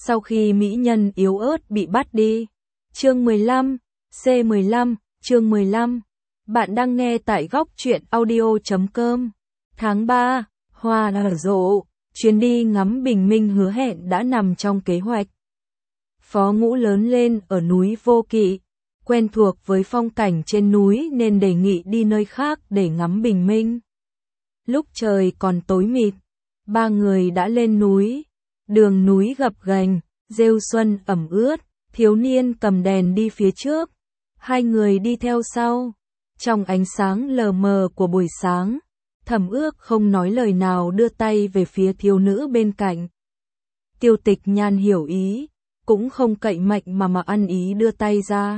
sau khi mỹ nhân yếu ớt bị bắt đi. Chương 15, C15, chương 15. Bạn đang nghe tại góc truyện audio.com. Tháng 3, hoa nở rộ, chuyến đi ngắm bình minh hứa hẹn đã nằm trong kế hoạch. Phó Ngũ lớn lên ở núi Vô Kỵ, quen thuộc với phong cảnh trên núi nên đề nghị đi nơi khác để ngắm bình minh. Lúc trời còn tối mịt, ba người đã lên núi. Đường núi gập ghềnh, rêu xuân ẩm ướt, thiếu niên cầm đèn đi phía trước, hai người đi theo sau. Trong ánh sáng lờ mờ của buổi sáng, Thẩm Ước không nói lời nào đưa tay về phía thiếu nữ bên cạnh. Tiêu Tịch Nhan hiểu ý, cũng không cậy mạnh mà ăn ý đưa tay ra.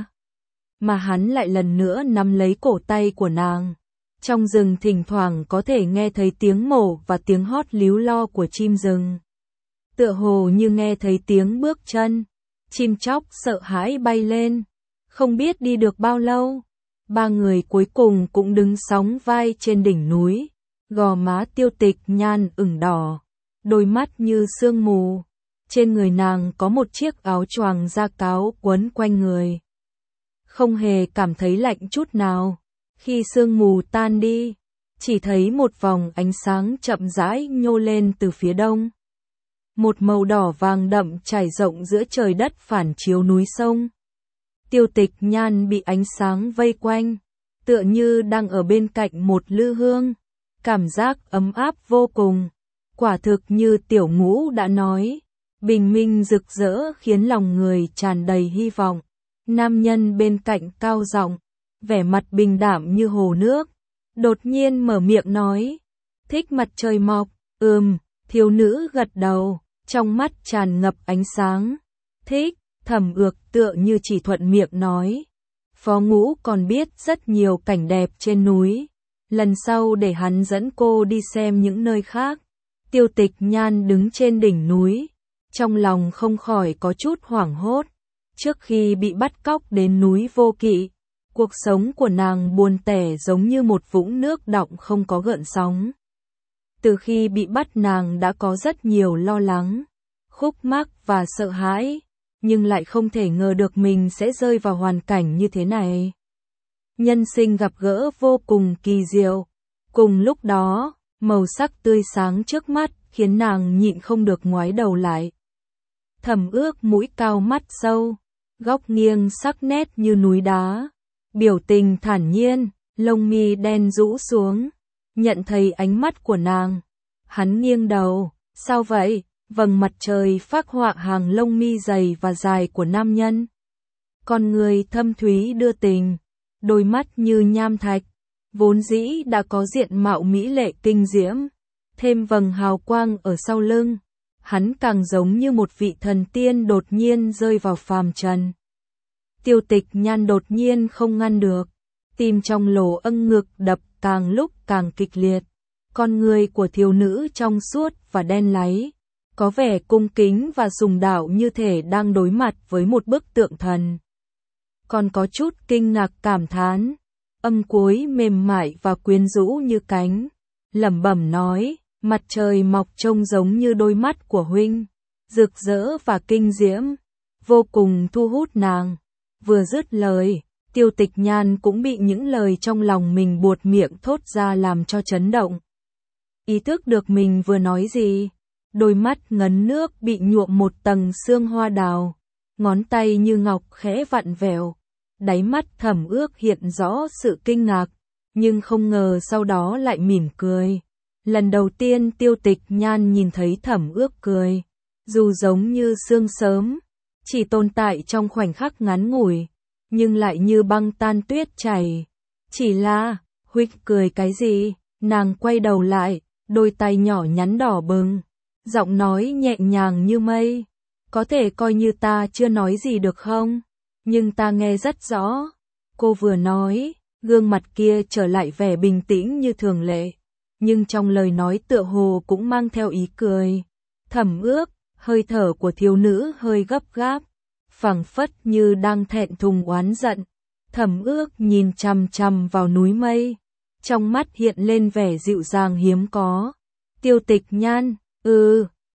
Mà hắn lại lần nữa nắm lấy cổ tay của nàng. Trong rừng thỉnh thoảng có thể nghe thấy tiếng mổ và tiếng hót líu lo của chim rừng. Tựa hồ như nghe thấy tiếng bước chân, chim chóc sợ hãi bay lên. Không biết đi được bao lâu, ba người cuối cùng cũng đứng sóng vai trên đỉnh núi. Gò má Tiêu Tịch Nhan ửng đỏ, đôi mắt như sương mù. Trên người nàng có một chiếc áo choàng da cáo quấn quanh người. Không hề cảm thấy lạnh chút nào. Khi sương mù tan đi, chỉ thấy một vòng ánh sáng chậm rãi nhô lên từ phía đông. Một màu đỏ vàng đậm trải rộng giữa trời đất phản chiếu núi sông. Tiêu Tịch Nhan bị ánh sáng vây quanh, tựa như đang ở bên cạnh một lư hương. Cảm giác ấm áp vô cùng. Quả thực như Tiểu Ngũ đã nói, bình minh rực rỡ khiến lòng người tràn đầy hy vọng. Nam nhân bên cạnh cao giọng, vẻ mặt bình đạm như hồ nước, đột nhiên mở miệng nói, thích mặt trời mọc. Thiếu nữ gật đầu, trong mắt tràn ngập ánh sáng. Thích. Thẩm Ước tựa như chỉ thuận miệng nói, Phó Ngũ còn biết rất nhiều cảnh đẹp trên núi, lần sau để hắn dẫn cô đi xem những nơi khác. Tiêu Tịch Nhan đứng trên đỉnh núi, trong lòng không khỏi có chút hoảng hốt. Trước khi bị bắt cóc đến núi Vô Kỵ, cuộc sống của nàng buồn tẻ giống như một vũng nước đọng không có gợn sóng. Từ khi bị bắt nàng đã có rất nhiều lo lắng, khúc mắc và sợ hãi, nhưng lại không thể ngờ được mình sẽ rơi vào hoàn cảnh như thế này. Nhân sinh gặp gỡ vô cùng kỳ diệu. Cùng lúc đó, màu sắc tươi sáng trước mắt khiến nàng nhịn không được ngoái đầu lại. Thẩm Ước mũi cao mắt sâu, góc nghiêng sắc nét như núi đá, biểu tình thản nhiên, lông mi đen rũ xuống. Nhận thấy ánh mắt của nàng, hắn nghiêng đầu, sao vậy? Vầng mặt trời phác họa hàng lông mi dày và dài của nam nhân. Con người thâm thúy đưa tình, đôi mắt như nham thạch, vốn dĩ đã có diện mạo mỹ lệ kinh diễm, thêm vầng hào quang ở sau lưng, hắn càng giống như một vị thần tiên đột nhiên rơi vào phàm trần. Tiêu Tịch Nhan đột nhiên không ngăn được, tim trong lỗ âng ngực đập càng lúc càng kịch liệt. Con người của thiếu nữ trong suốt và đen láy, có vẻ cung kính và sùng đạo như thể đang đối mặt với một bức tượng thần. Còn có chút kinh ngạc cảm thán, âm cuối mềm mại và quyến rũ như cánh, lẩm bẩm nói, mặt trời mọc trông giống như đôi mắt của huynh, rực rỡ và kinh diễm, vô cùng thu hút nàng. Vừa dứt lời, Tiêu Tịch Nhan cũng bị những lời trong lòng mình buột miệng thốt ra làm cho chấn động. Ý thức được mình vừa nói gì, đôi mắt ngấn nước bị nhuộm một tầng sương hoa đào, ngón tay như ngọc khẽ vặn vẹo. Đáy mắt Thẩm Ước hiện rõ sự kinh ngạc, nhưng không ngờ sau đó lại mỉm cười. Lần đầu tiên Tiêu Tịch Nhan nhìn thấy Thẩm Ước cười, dù giống như sương sớm, chỉ tồn tại trong khoảnh khắc ngắn ngủi, nhưng lại như băng tan tuyết chảy. Chỉ là, huynh cười cái gì? Nàng quay đầu lại, đôi tay nhỏ nhắn đỏ bừng, giọng nói nhẹ nhàng như mây. Có thể coi như ta chưa nói gì được không? Nhưng ta nghe rất rõ. Cô vừa nói, gương mặt kia trở lại vẻ bình tĩnh như thường lệ, nhưng trong lời nói tựa hồ cũng mang theo ý cười. Thẩm Ước, hơi thở của thiếu nữ hơi gấp gáp, phảng phất như đang thẹn thùng oán giận. Thẩm Ước nhìn chằm chằm vào núi mây, trong mắt hiện lên vẻ dịu dàng hiếm có. Tiêu Tịch Nhan,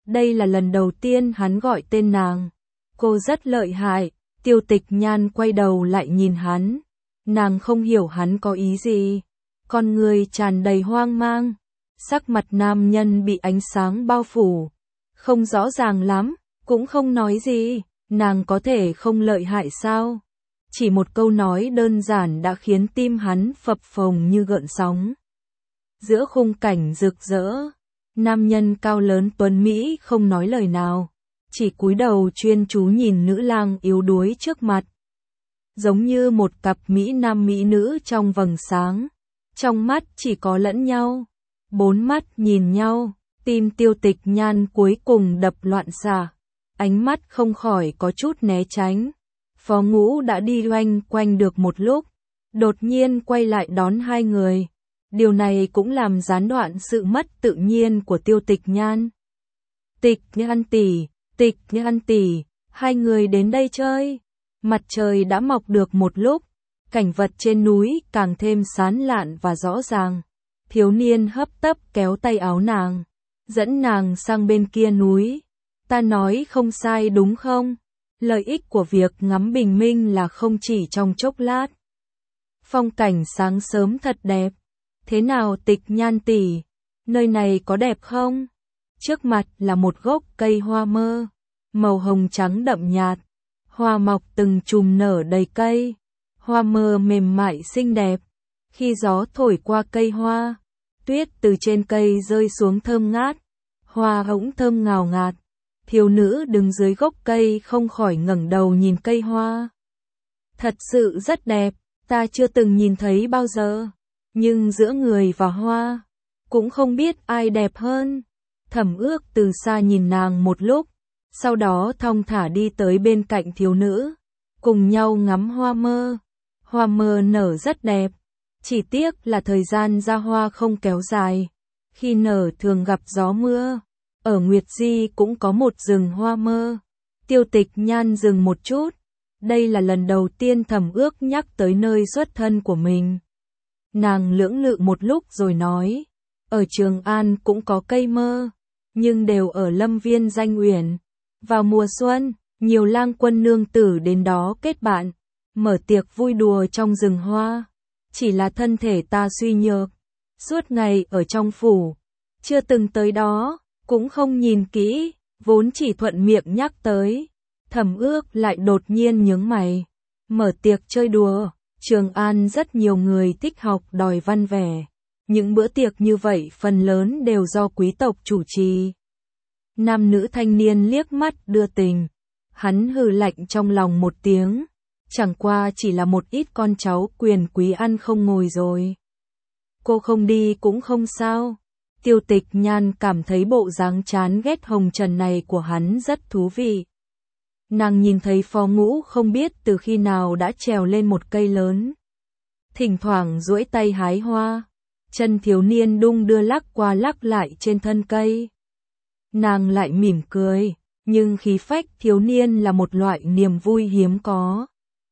Đây là lần đầu tiên hắn gọi tên nàng. Cô rất lợi hại. Tiêu Tịch Nhan quay đầu lại nhìn hắn. Nàng không hiểu hắn có ý gì. Con người tràn đầy hoang mang. Sắc mặt nam nhân bị ánh sáng bao phủ. Không rõ ràng lắm, cũng không nói gì. Nàng có thể không lợi hại sao? Chỉ một câu nói đơn giản đã khiến tim hắn phập phồng như gợn sóng. Giữa khung cảnh rực rỡ, nam nhân cao lớn tuấn Mỹ không nói lời nào. Chỉ cúi đầu chuyên chú nhìn nữ lang yếu đuối trước mặt. Giống như một cặp mỹ nam mỹ nữ trong vầng sáng. Trong mắt chỉ có lẫn nhau. 4 mắt nhìn nhau, tim Tiêu Tịch Nhan cuối cùng đập loạn xạ. Ánh mắt không khỏi có chút né tránh. Phó Ngũ đã đi loanh quanh được một lúc. Đột nhiên quay lại đón hai người. Điều này cũng làm gián đoạn sự mất tự nhiên của Tiêu Tịch Nhan. Tịch Nhan tỷ, hai người đến đây chơi. Mặt trời đã mọc được một lúc, cảnh vật trên núi càng thêm sáng lạn và rõ ràng. Thiếu niên hấp tấp kéo tay áo nàng, dẫn nàng sang bên kia núi. Ta nói không sai đúng không? Lợi ích của việc ngắm bình minh là không chỉ trong chốc lát. Phong cảnh sáng sớm thật đẹp. Thế nào Tịch Nhan tỷ, nơi này có đẹp không? Trước mặt là một gốc cây hoa mơ, màu hồng trắng đậm nhạt. Hoa mọc từng chùm nở đầy cây. Hoa mơ mềm mại xinh đẹp. Khi gió thổi qua cây hoa, tuyết từ trên cây rơi xuống thơm ngát. Hoa hỗn thơm ngào ngạt. Thiếu nữ đứng dưới gốc cây không khỏi ngẩng đầu nhìn cây hoa. Thật sự rất đẹp, ta chưa từng nhìn thấy bao giờ. Nhưng giữa người và hoa, cũng không biết ai đẹp hơn. Thẩm Ước từ xa nhìn nàng một lúc, sau đó thong thả đi tới bên cạnh thiếu nữ, cùng nhau ngắm hoa mơ. Hoa mơ nở rất đẹp, chỉ tiếc là thời gian ra hoa không kéo dài. Khi nở thường gặp gió mưa. Ở Nguyệt Di cũng có một rừng hoa mơ. Tiêu Tịch Nhan dừng một chút. Đây là lần đầu tiên Thẩm Ước nhắc tới nơi xuất thân của mình. Nàng lưỡng lự một lúc rồi nói, ở Trường An cũng có cây mơ, nhưng đều ở Lâm Viên Danh Uyển. Vào mùa xuân, nhiều lang quân nương tử đến đó kết bạn, mở tiệc vui đùa trong rừng hoa. Chỉ là thân thể ta suy nhược, suốt ngày ở trong phủ, chưa từng tới đó, cũng không nhìn kỹ, vốn chỉ thuận miệng nhắc tới. Thẩm Ước lại đột nhiên nhướng mày, mở tiệc chơi đùa. Trường An rất nhiều người thích học đòi văn vẻ. Những bữa tiệc như vậy phần lớn đều do quý tộc chủ trì. Nam nữ thanh niên liếc mắt đưa tình. Hắn hừ lạnh trong lòng một tiếng. Chẳng qua chỉ là một ít con cháu quyền quý ăn không ngồi rồi. Cô không đi cũng không sao. Tiêu Tịch Nhan cảm thấy bộ dáng chán ghét hồng trần này của hắn rất thú vị. Nàng nhìn thấy Phó Ngũ không biết từ khi nào đã trèo lên một cây lớn. Thỉnh thoảng duỗi tay hái hoa. Chân thiếu niên đung đưa lắc qua lắc lại trên thân cây. Nàng lại mỉm cười, nhưng khí phách thiếu niên là một loại niềm vui hiếm có.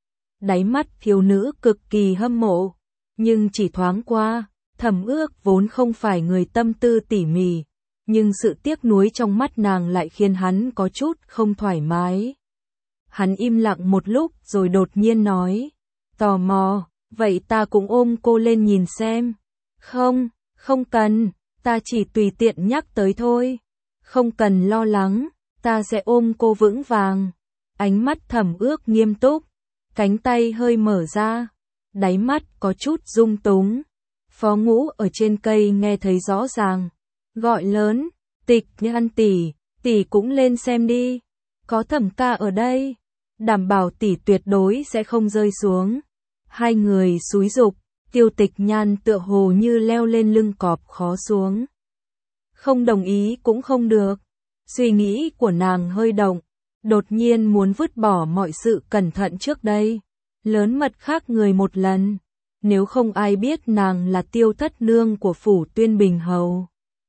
Đáy mắt thiếu nữ cực kỳ hâm mộ, nhưng chỉ thoáng qua. Thẩm Ước vốn không phải người tâm tư tỉ mỉ, nhưng sự tiếc nuối trong mắt nàng lại khiến hắn có chút không thoải mái. Hắn im lặng một lúc rồi đột nhiên nói, tò mò, vậy ta cũng ôm cô lên nhìn xem. Không, không cần, ta chỉ tùy tiện nhắc tới thôi. Không cần lo lắng, ta sẽ ôm cô vững vàng. Ánh mắt Thẩm Ước nghiêm túc, cánh tay hơi mở ra, đáy mắt có chút rung túng. Phó Ngũ ở trên cây nghe thấy rõ ràng, gọi lớn, Tịch Nhan tỷ, tỷ cũng lên xem đi. Có Thẩm ca ở đây, đảm bảo tỷ tuyệt đối sẽ không rơi xuống. Hai người xúi giục, Tiêu Tịch Nhan tựa hồ như leo lên lưng cọp khó xuống. Không đồng ý cũng không được. Suy nghĩ của nàng hơi động, đột nhiên muốn vứt bỏ mọi sự cẩn thận trước đây, lớn mật khác người một lần. Nếu không ai biết nàng là Tiêu thất nương của phủ Tuyên Bình Hầu.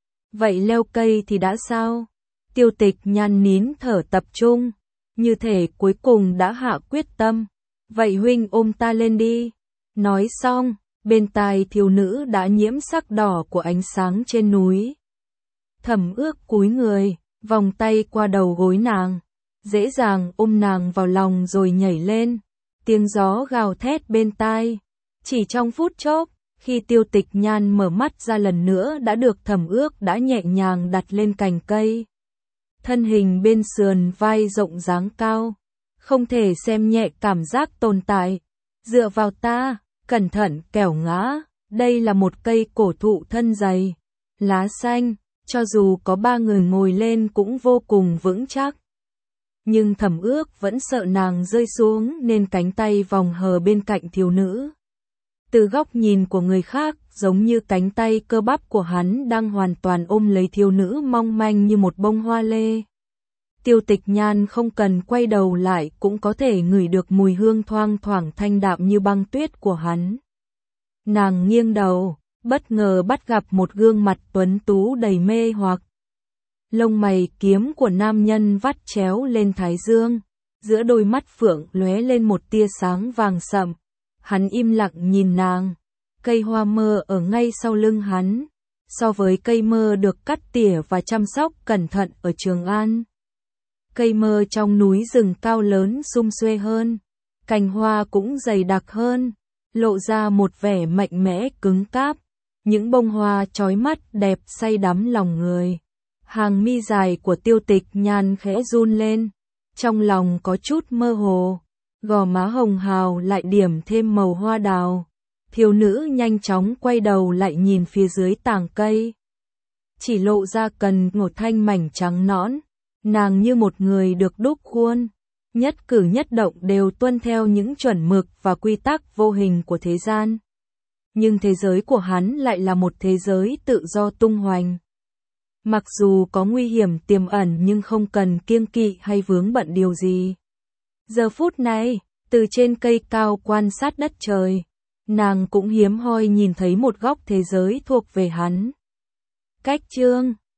Vậy leo cây thì đã sao? Tiêu Tịch Nhan nín thở tập trung, như thể cuối cùng đã hạ quyết tâm. Vậy huynh ôm ta lên đi. Nói xong, bên tai thiếu nữ đã nhiễm sắc đỏ của ánh sáng trên núi. Thẩm Ước cúi người, vòng tay qua đầu gối nàng, dễ dàng ôm nàng vào lòng rồi nhảy lên, tiếng gió gào thét bên tai. Chỉ trong phút chốc, khi Tiêu Tịch Nhan mở mắt ra lần nữa đã được Thẩm Ước đã nhẹ nhàng đặt lên cành cây. Thân hình bên sườn vai rộng dáng cao, không thể xem nhẹ cảm giác tồn tại. Dựa vào ta, cẩn thận kẻo ngã, đây là một cây cổ thụ thân dày, lá xanh, cho dù có 3 người ngồi lên cũng vô cùng vững chắc. Nhưng Thẩm Ước vẫn sợ nàng rơi xuống nên cánh tay vòng hờ bên cạnh thiếu nữ. Từ góc nhìn của người khác, giống như cánh tay cơ bắp của hắn đang hoàn toàn ôm lấy thiếu nữ mong manh như một bông hoa lê. Tiêu Tịch Nhan không cần quay đầu lại cũng có thể ngửi được mùi hương thoang thoảng thanh đạm như băng tuyết của hắn. Nàng nghiêng đầu, bất ngờ bắt gặp một gương mặt tuấn tú đầy mê hoặc. Lông mày kiếm của nam nhân vắt chéo lên thái dương, giữa đôi mắt phượng lóe lên một tia sáng vàng sậm. Hắn im lặng nhìn nàng, cây hoa mơ ở ngay sau lưng hắn, so với cây mơ được cắt tỉa và chăm sóc cẩn thận ở Trường An. Cây mơ trong núi rừng cao lớn sum xuê hơn, cành hoa cũng dày đặc hơn, lộ ra một vẻ mạnh mẽ cứng cáp. Những bông hoa chói mắt đẹp say đắm lòng người. Hàng mi dài của Tiêu Tịch Nhan khẽ run lên, trong lòng có chút mơ hồ, gò má hồng hào lại điểm thêm màu hoa đào. Thiếu nữ nhanh chóng quay đầu lại nhìn phía dưới tàng cây. Chỉ lộ ra cần một thanh mảnh trắng nõn, nàng như một người được đúc khuôn, nhất cử nhất động đều tuân theo những chuẩn mực và quy tắc vô hình của thế gian. Nhưng thế giới của hắn lại là một thế giới tự do tung hoành. Mặc dù có nguy hiểm tiềm ẩn nhưng không cần kiêng kỵ hay vướng bận điều gì. Giờ phút này, từ trên cây cao quan sát đất trời, nàng cũng hiếm hoi nhìn thấy một góc thế giới thuộc về hắn. Cách chương